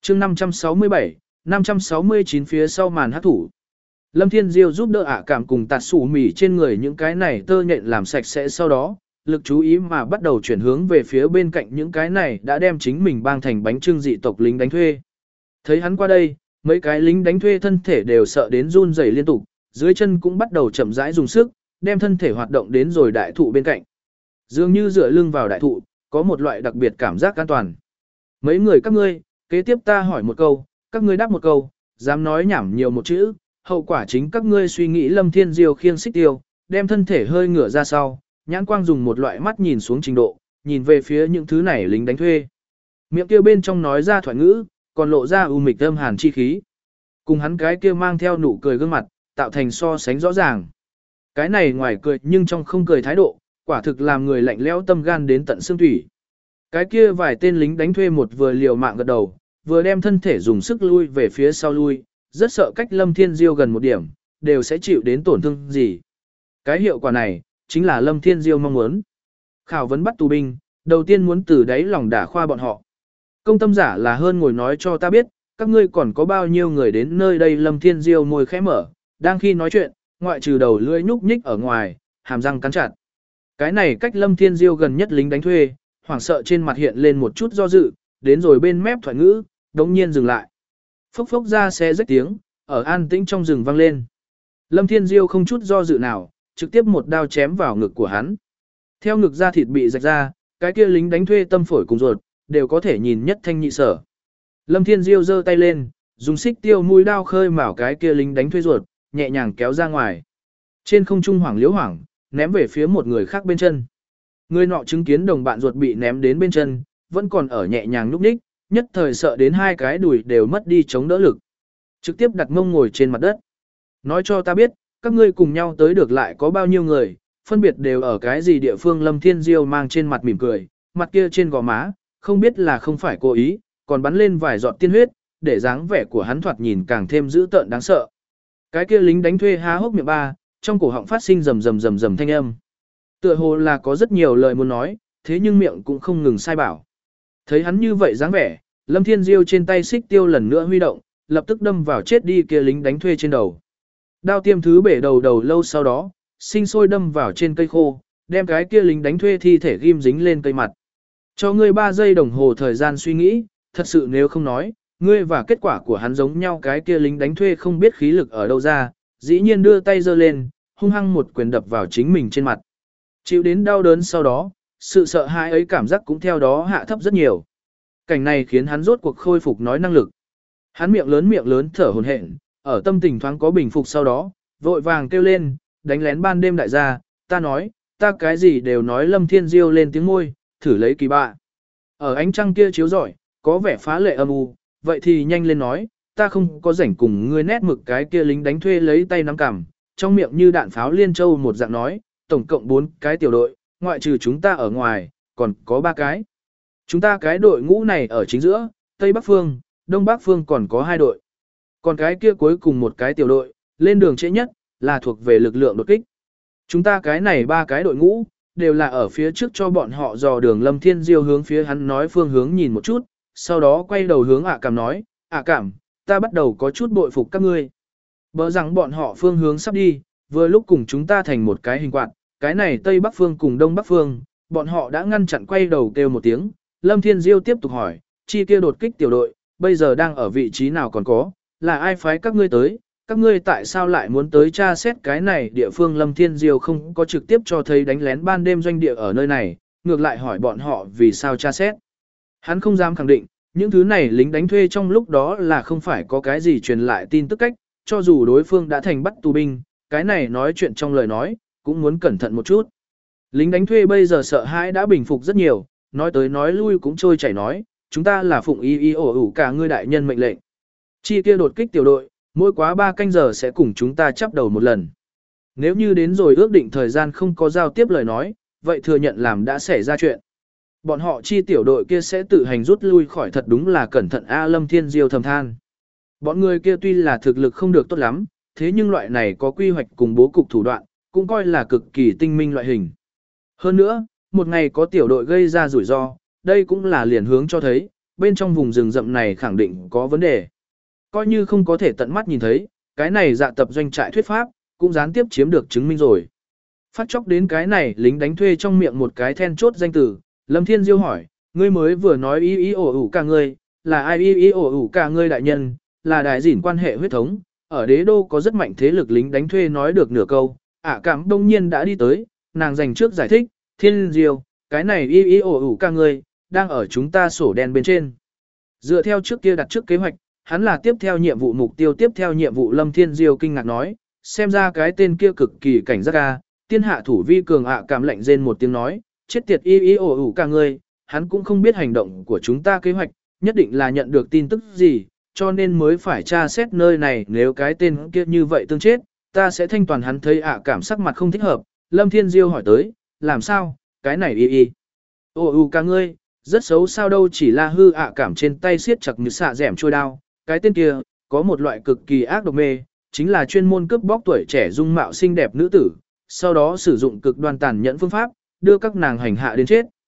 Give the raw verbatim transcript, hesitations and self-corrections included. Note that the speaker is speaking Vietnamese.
chương năm trăm sáu mươi bảy, năm trăm sáu mươi chín phía sau màn hát thủ. Lâm Thiên Diêu giúp đỡ ạ cảm cùng tạt sủ mỉ trên người những cái này tơ nhện làm sạch sẽ, sau đó, lực chú ý mà bắt đầu chuyển hướng về phía bên cạnh những cái này đã đem chính mình bang thành bánh trưng dị tộc lính đánh thuê. Thấy hắn qua đây, mấy cái lính đánh thuê thân thể đều sợ đến run rẩy liên tục, dưới chân cũng bắt đầu chậm rãi dùng sức, đem thân thể hoạt động đến rồi đại thụ bên cạnh. Dường như dựa lưng vào đại thụ, có một loại đặc biệt cảm giác an toàn. Mấy người các ngươi, kế tiếp ta hỏi một câu, các ngươi đáp một câu, dám nói nhảm nhiều một chữ, hậu quả chính các ngươi suy nghĩ. Lâm Thiên Diêu khiêng xích tiêu, đem thân thể hơi ngửa ra sau, nhãn quang dùng một loại mắt nhìn xuống trình độ, nhìn về phía những thứ này lính đánh thuê. Miệng kia bên trong nói ra thoại ngữ, còn lộ ra u mịch âm hàn chi khí. Cùng hắn cái kia mang theo nụ cười gương mặt, tạo thành so sánh rõ ràng. Cái này ngoài cười nhưng trong không cười thái độ, quả thực làm người lạnh lẽo tâm gan đến tận xương thủy. Cái kia vài tên lính đánh thuê một vừa liều mạng gật đầu, vừa đem thân thể dùng sức lui về phía sau lui, rất sợ cách Lâm Thiên Diêu gần một điểm, đều sẽ chịu đến tổn thương gì. Cái hiệu quả này, chính là Lâm Thiên Diêu mong muốn. Khảo vấn bắt tù binh, đầu tiên muốn từ đáy lòng đả khoa bọn họ. Công tâm giả là hơn ngồi nói cho ta biết, các ngươi còn có bao nhiêu người đến nơi đây. Lâm Thiên Diêu môi khẽ mở, đang khi nói chuyện, ngoại trừ đầu lưỡi nhúc nhích ở ngoài, hàm răng cắn chặt. Cái này cách Lâm Thiên Diêu gần nhất lính đánh thuê, hoảng sợ trên mặt hiện lên một chút do dự, đến rồi bên mép thoại ngữ, đống nhiên dừng lại. Phốc phốc ra xe rách tiếng, ở an tĩnh trong rừng vang lên. Lâm Thiên Diêu không chút do dự nào, trực tiếp một đao chém vào ngực của hắn. Theo ngực da thịt bị rạch ra, cái kia lính đánh thuê tâm phổi cùng ruột, đều có thể nhìn nhất thanh nhị sở. Lâm Thiên Diêu giơ tay lên, dùng xích tiêu mũi đao khơi mào cái kia lính đánh thuê ruột, nhẹ nhàng kéo ra ngoài. Trên không trung hoảng liếu hoảng, ném về phía một người khác bên chân. Người nọ chứng kiến đồng bạn ruột bị ném đến bên chân, vẫn còn ở nhẹ nhàng núp ních, nhất thời sợ đến hai cái đùi đều mất đi chống đỡ lực. Trực tiếp đặt mông ngồi trên mặt đất. Nói cho ta biết, các ngươi cùng nhau tới được lại có bao nhiêu người, phân biệt đều ở cái gì địa phương. Lâm Thiên Diêu mang trên mặt mỉm cười, mặt kia trên gò má, không biết là không phải cố ý, còn bắn lên vài giọt tiên huyết, để dáng vẻ của hắn thoạt nhìn càng thêm dữ tợn đáng sợ. Cái kia lính đánh thuê há hốc miệng ba, trong cổ họng phát sinh rầm rầm rầm rầm thanh âm. Tựa hồ là có rất nhiều lời muốn nói, thế nhưng miệng cũng không ngừng sai bảo. Thấy hắn như vậy dáng vẻ, Lâm Thiên Diêu trên tay xích tiêu lần nữa huy động, lập tức đâm vào chết đi kia lính đánh thuê trên đầu. Đao tiêm thứ bể đầu đầu lâu sau đó, sinh sôi đâm vào trên cây khô, đem cái kia lính đánh thuê thi thể ghim dính lên cây mặt. Cho ngươi ba giây đồng hồ thời gian suy nghĩ, thật sự nếu không nói, ngươi và kết quả của hắn giống nhau. Cái kia lính đánh thuê không biết khí lực ở đâu ra, dĩ nhiên đưa tay giơ lên, hung hăng một quyền đập vào chính mình trên mặt. Chịu đến đau đớn sau đó, sự sợ hãi ấy cảm giác cũng theo đó hạ thấp rất nhiều. Cảnh này khiến hắn rốt cuộc khôi phục nói năng lực. Hắn miệng lớn miệng lớn thở hổn hển, ở tâm tình thoáng có bình phục sau đó, vội vàng kêu lên, đánh lén ban đêm đại gia, ta nói, ta cái gì đều nói. Lâm Thiên Diêu lên tiếng môi, thử lấy kỳ bạ. Ở ánh trăng kia chiếu rọi, có vẻ phá lệ âm u, vậy thì nhanh lên nói, ta không có rảnh cùng ngươi nét mực. Cái kia lính đánh thuê lấy tay nắm cằm, trong miệng như đạn pháo liên châu một dạng nói, tổng cộng bốn cái tiểu đội, ngoại trừ chúng ta ở ngoài, còn có ba cái. Chúng ta cái đội ngũ này ở chính giữa, Tây Bắc Phương, Đông Bắc Phương còn có hai đội. Còn cái kia cuối cùng một cái tiểu đội, lên đường trễ nhất, là thuộc về lực lượng đột kích. Chúng ta cái này ba cái đội ngũ, đều là ở phía trước cho bọn họ dò đường. Lâm Thiên Diêu hướng phía hắn nói phương hướng nhìn một chút, sau đó quay đầu hướng ạ cảm nói, ạ cảm, ta bắt đầu có chút bội phục các ngươi. Bỡ rằng bọn họ phương hướng sắp đi, vừa lúc cùng chúng ta thành một cái hình quạt, cái này Tây Bắc Phương cùng Đông Bắc Phương, bọn họ đã ngăn chặn. Quay đầu kêu một tiếng, Lâm Thiên Diêu tiếp tục hỏi, chi kia đột kích tiểu đội, bây giờ đang ở vị trí nào còn có, là ai phái các ngươi tới, các ngươi tại sao lại muốn tới tra xét cái này địa phương. Lâm Thiên Diêu không có trực tiếp cho thấy đánh lén ban đêm doanh địa ở nơi này, ngược lại hỏi bọn họ vì sao tra xét. Hắn không dám khẳng định, những thứ này lính đánh thuê trong lúc đó là không phải có cái gì truyền lại tin tức cách, cho dù đối phương đã thành bắt tù binh, cái này nói chuyện trong lời nói, cũng muốn cẩn thận một chút. Lính đánh thuê bây giờ sợ hãi đã bình phục rất nhiều, nói tới nói lui cũng trôi chảy nói, chúng ta là phụng y y ổ ủ cả ngươi đại nhân mệnh lệnh. Chi kia đột kích tiểu đội, mỗi quá ba canh giờ sẽ cùng chúng ta chắp đầu một lần. Nếu như đến rồi ước định thời gian không có giao tiếp lời nói, vậy thừa nhận làm đã xảy ra chuyện. Bọn họ chi tiểu đội kia sẽ tự hành rút lui khỏi, thật đúng là cẩn thận A. Lâm Thiên Diêu thầm than. Bọn người kia tuy là thực lực không được tốt lắm, thế nhưng loại này có quy hoạch cùng bố cục thủ đoạn, cũng coi là cực kỳ tinh minh loại hình. Hơn nữa, một ngày có tiểu đội gây ra rủi ro, đây cũng là liền hướng cho thấy, bên trong vùng rừng rậm này khẳng định có vấn đề. Coi như không có thể tận mắt nhìn thấy, cái này dạ tập doanh trại thuyết pháp, cũng gián tiếp chiếm được chứng minh rồi. Phát chốc đến cái này lính đánh thuê trong miệng một cái then chốt danh từ, Lâm Thiên Diêu hỏi, ngươi mới vừa nói y y ổ ủ cả ngươi, là ai y y ổ ủ cả ngươi đại nhân, là đại dỉn quan hệ huyết thống, ở đế đô có rất mạnh thế lực lính đánh thuê nói được nửa câu, ả cảm đông nhiên đã đi tới, nàng dành trước giải thích, Thiên Diêu, cái này y y ổ ủ cả ngươi, đang ở chúng ta sổ đen bên trên. Dựa theo trước kia đặt trước kế hoạch, hắn là tiếp theo nhiệm vụ mục tiêu tiếp theo nhiệm vụ Lâm Thiên Diêu kinh ngạc nói, xem ra cái tên kia cực kỳ cảnh giác ca, tiên hạ thủ vi cường ạ cảm lạnh rên một tiếng nói, chết tiệt y y ổ ủ cả ngươi, hắn cũng không biết hành động của chúng ta kế hoạch, nhất định là nhận được tin tức gì, cho nên mới phải tra xét nơi này, nếu cái tên kia như vậy tương chết, ta sẽ thanh toàn hắn. Thấy ạ cảm sắc mặt không thích hợp, Lâm Thiên Diêu hỏi tới, làm sao, cái này y y ổ ủ cả ngươi, rất xấu sao đâu, chỉ là hư ạ cảm trên tay siết chặt như xạ dẻm trôi đao, cái tên kia, có một loại cực kỳ ác độc mê, chính là chuyên môn cướp bóc tuổi trẻ dung mạo xinh đẹp nữ tử, sau đó sử dụng cực đoan tàn nhẫn phương pháp, đưa các nàng hành hạ đến chết.